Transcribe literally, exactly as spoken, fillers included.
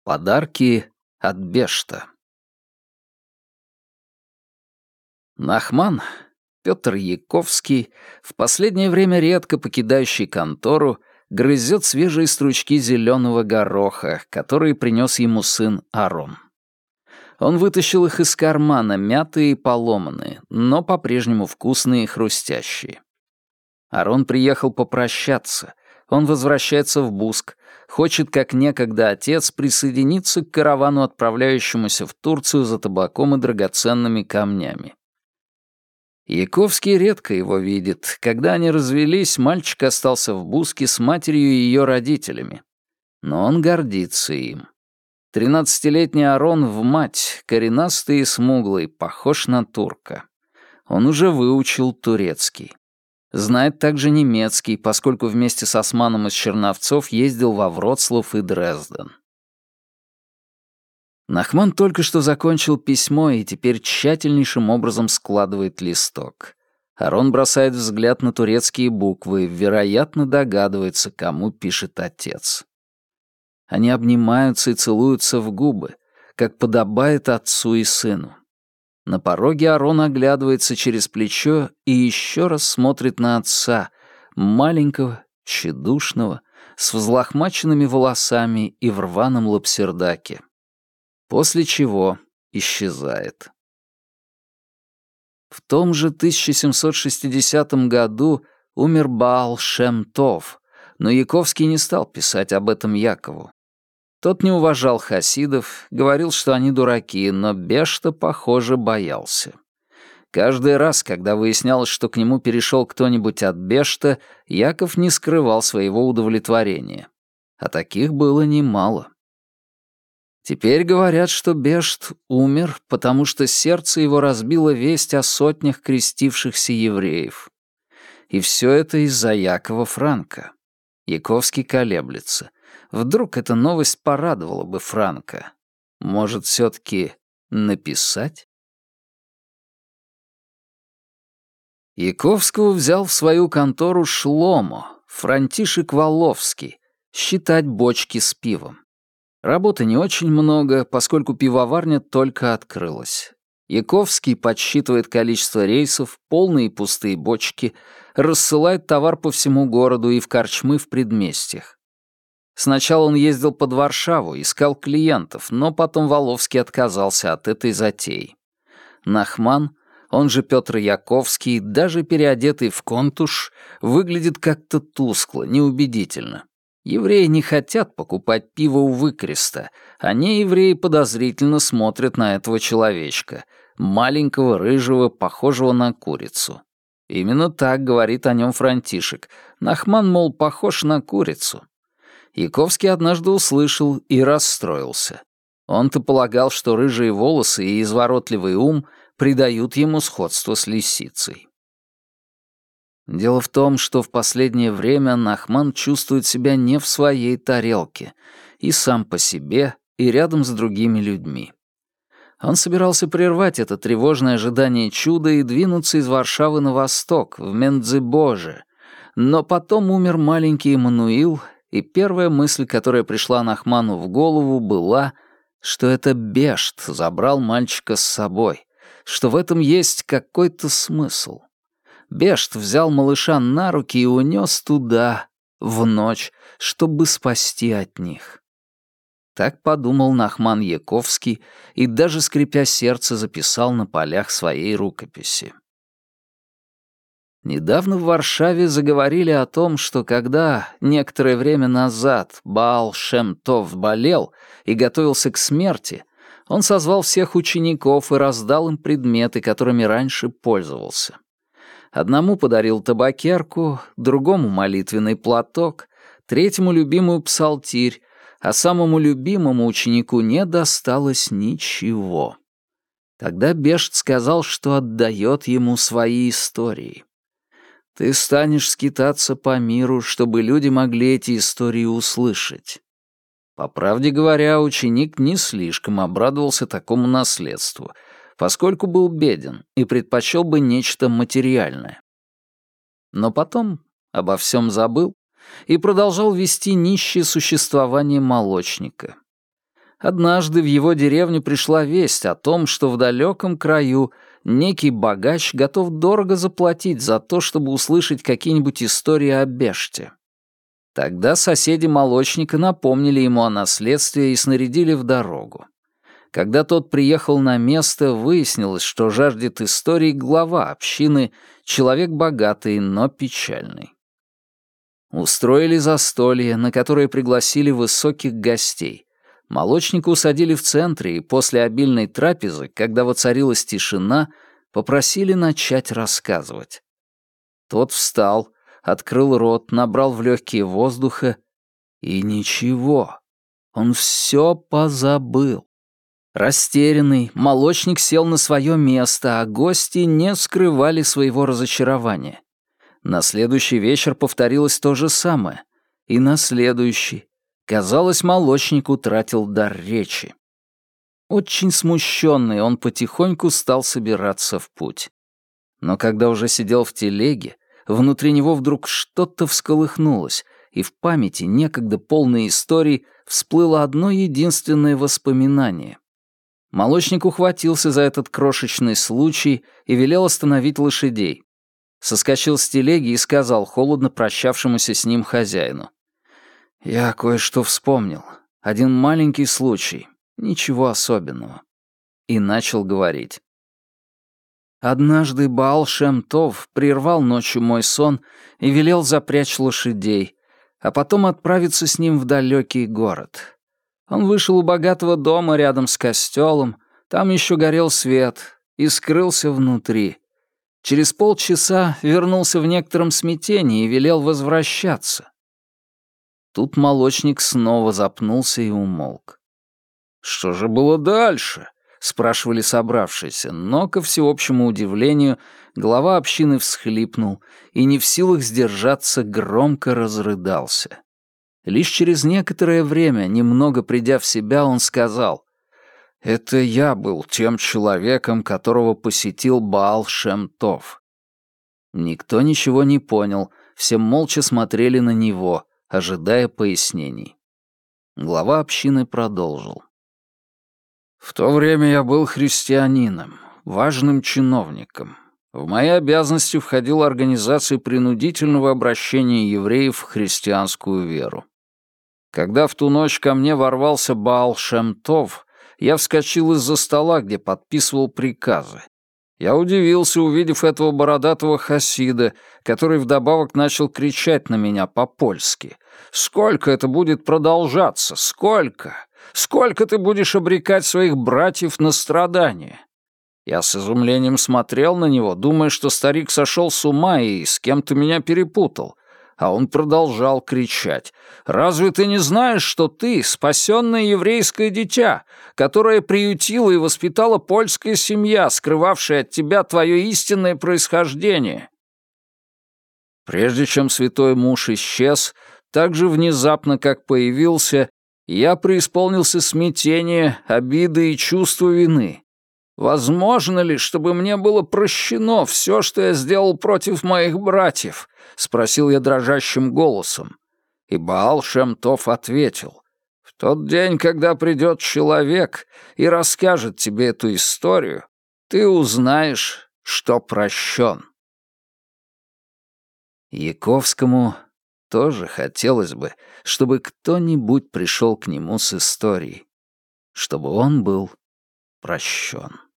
Подарки от Бешта. Нахман, Петр Яковский, в последнее время редко покидающий контору, грызет свежие стручки зеленого гороха, которые принес ему сын Арон. Он вытащил их из кармана, мятые и поломанные, но по-прежнему вкусные и хрустящие. Арон приехал попрощаться. Он возвращается в Буск, хочет, как некогда отец, присоединиться к каравану, отправляющемуся в Турцию за табаком и драгоценными камнями. Яковский редко его видит. Когда они развелись, мальчик остался в Буске с матерью и ее родителями. Но он гордится им. Тринадцатилетний Арон в мать, коренастый и смуглый, похож на турка. Он уже выучил турецкий. Знает также немецкий, поскольку вместе с Османом из Черновцов ездил во Вроцлав и Дрезден. Нахман только что закончил письмо и теперь тщательнейшим образом складывает листок. Арон бросает взгляд на турецкие буквы, вероятно, догадывается, кому пишет отец. Они обнимаются и целуются в губы, как подобает отцу и сыну. На пороге Арон оглядывается через плечо и еще раз смотрит на отца, маленького, тщедушного, с взлохмаченными волосами и в рваном лапсердаке. После чего исчезает. В том же тысяча семьсот шестидесятом году умер Баал Шем Тов, но Яковский не стал писать об этом Якову. Тот не уважал хасидов, говорил, что они дураки, но Бешта, похоже, боялся. Каждый раз, когда выяснялось, что к нему перешел кто-нибудь от Бешта, Яков не скрывал своего удовлетворения. А таких было немало. Теперь говорят, что Бешт умер, потому что сердце его разбило весть о сотнях крестившихся евреев. И все это из-за Якова Франка. Яковский колеблется. Вдруг эта новость порадовала бы Франка. Может, все-таки написать? Яковского взял в свою контору Шломо, Франтишек Воловский, считать бочки с пивом. Работы не очень много, поскольку пивоварня только открылась. Яковский подсчитывает количество рейсов, полные и пустые бочки, рассылает товар по всему городу и в корчмы в предместьях. Сначала он ездил под Варшаву, искал клиентов, но потом Воловский отказался от этой затеи. Нахман, он же Петр Яковский, даже переодетый в контуш, выглядит как-то тускло, неубедительно. Евреи не хотят покупать пиво у выкреста, а неевреи подозрительно смотрят на этого человечка, маленького, рыжего, похожего на курицу. Именно так говорит о нем Франтишек. Нахман, мол, похож на курицу. Яковский однажды услышал и расстроился. Он-то полагал, что рыжие волосы и изворотливый ум придают ему сходство с лисицей. Дело в том, что в последнее время Нахман чувствует себя не в своей тарелке, и сам по себе, и рядом с другими людьми. Он собирался прервать это тревожное ожидание чуда и двинуться из Варшавы на восток, в Мендзибоже, но потом умер маленький Эммануил, и первая мысль, которая пришла Нахману в голову, была, что это Бешт забрал мальчика с собой, что в этом есть какой-то смысл. Бешт взял малыша на руки и унес туда, в ночь, чтобы спасти от них. Так подумал Нахман Яковский и даже, скрипя сердце, записал на полях своей рукописи. Недавно в Варшаве заговорили о том, что когда некоторое время назад Баал Шем Тов болел и готовился к смерти, он созвал всех учеников и раздал им предметы, которыми раньше пользовался. Одному подарил табакерку, другому молитвенный платок, третьему любимую псалтирь, а самому любимому ученику не досталось ничего. Тогда Бешт сказал, что отдает ему свои истории. Ты станешь скитаться по миру, чтобы люди могли эти истории услышать. По правде говоря, ученик не слишком обрадовался такому наследству, поскольку был беден и предпочел бы нечто материальное. Но потом обо всем забыл и продолжал вести нищее существование молочника. Однажды в его деревню пришла весть о том, что в далеком краю некий богач готов дорого заплатить за то, чтобы услышать какие-нибудь истории о Беште. Тогда соседи молочника напомнили ему о наследстве и снарядили в дорогу. Когда тот приехал на место, выяснилось, что жаждет историй глава общины, человек богатый, но печальный. Устроили застолье, на которое пригласили высоких гостей. Молочника усадили в центре, и после обильной трапезы, когда воцарилась тишина, попросили начать рассказывать. Тот встал, открыл рот, набрал в легкие воздуха, и ничего, он все позабыл. Растерянный, молочник сел на свое место, а гости не скрывали своего разочарования. На следующий вечер повторилось то же самое. И на следующий. Казалось, молочник утратил дар речи. Очень смущенный, он потихоньку стал собираться в путь. Но когда уже сидел в телеге, внутри него вдруг что-то всколыхнулось, и в памяти, некогда полной истории, всплыло одно единственное воспоминание. Молочник ухватился за этот крошечный случай и велел остановить лошадей. Соскочил с телеги и сказал холодно прощавшемуся с ним хозяину: «Я кое-что вспомнил. Один маленький случай. Ничего особенного». И начал говорить. «Однажды Баал Шем Тов прервал ночью мой сон и велел запрячь лошадей, а потом отправиться с ним в далекий город. Он вышел у богатого дома рядом с костелом, там еще горел свет, и скрылся внутри. Через полчаса вернулся в некотором смятении и велел возвращаться». Тут молочник снова запнулся и умолк. «Что же было дальше?» — спрашивали собравшиеся, но, ко всеобщему удивлению, глава общины всхлипнул и, не в силах сдержаться, громко разрыдался. Лишь через некоторое время, немного придя в себя, он сказал: «Это я был тем человеком, которого посетил Баал Шем Тов». Никто ничего не понял, все молча смотрели на него, ожидая пояснений. Глава общины продолжил. «В то время я был христианином, важным чиновником. В мои обязанности входила организация принудительного обращения евреев в христианскую веру. Когда в ту ночь ко мне ворвался Баал Шем Тов, я вскочил из-за стола, где подписывал приказы. Я удивился, увидев этого бородатого хасида, который вдобавок начал кричать на меня по-польски. «Сколько это будет продолжаться? Сколько? Сколько ты будешь обрекать своих братьев на страдания?» Я с изумлением смотрел на него, думая, что старик сошел с ума и с кем-то меня перепутал. А он продолжал кричать: «Разве ты не знаешь, что ты — спасенное еврейское дитя, которое приютила и воспитала польская семья, скрывавшая от тебя твое истинное происхождение?» Прежде чем святой муж исчез, так же внезапно, как появился, я преисполнился смятения, обиды и чувства вины. «Возможно ли, чтобы мне было прощено все, что я сделал против моих братьев?» — спросил я дрожащим голосом. И Баал Шем Тов ответил: «В тот день, когда придет человек и расскажет тебе эту историю, ты узнаешь, что прощен». Яковскому тоже хотелось бы, чтобы кто-нибудь пришел к нему с историей, чтобы он был прощен.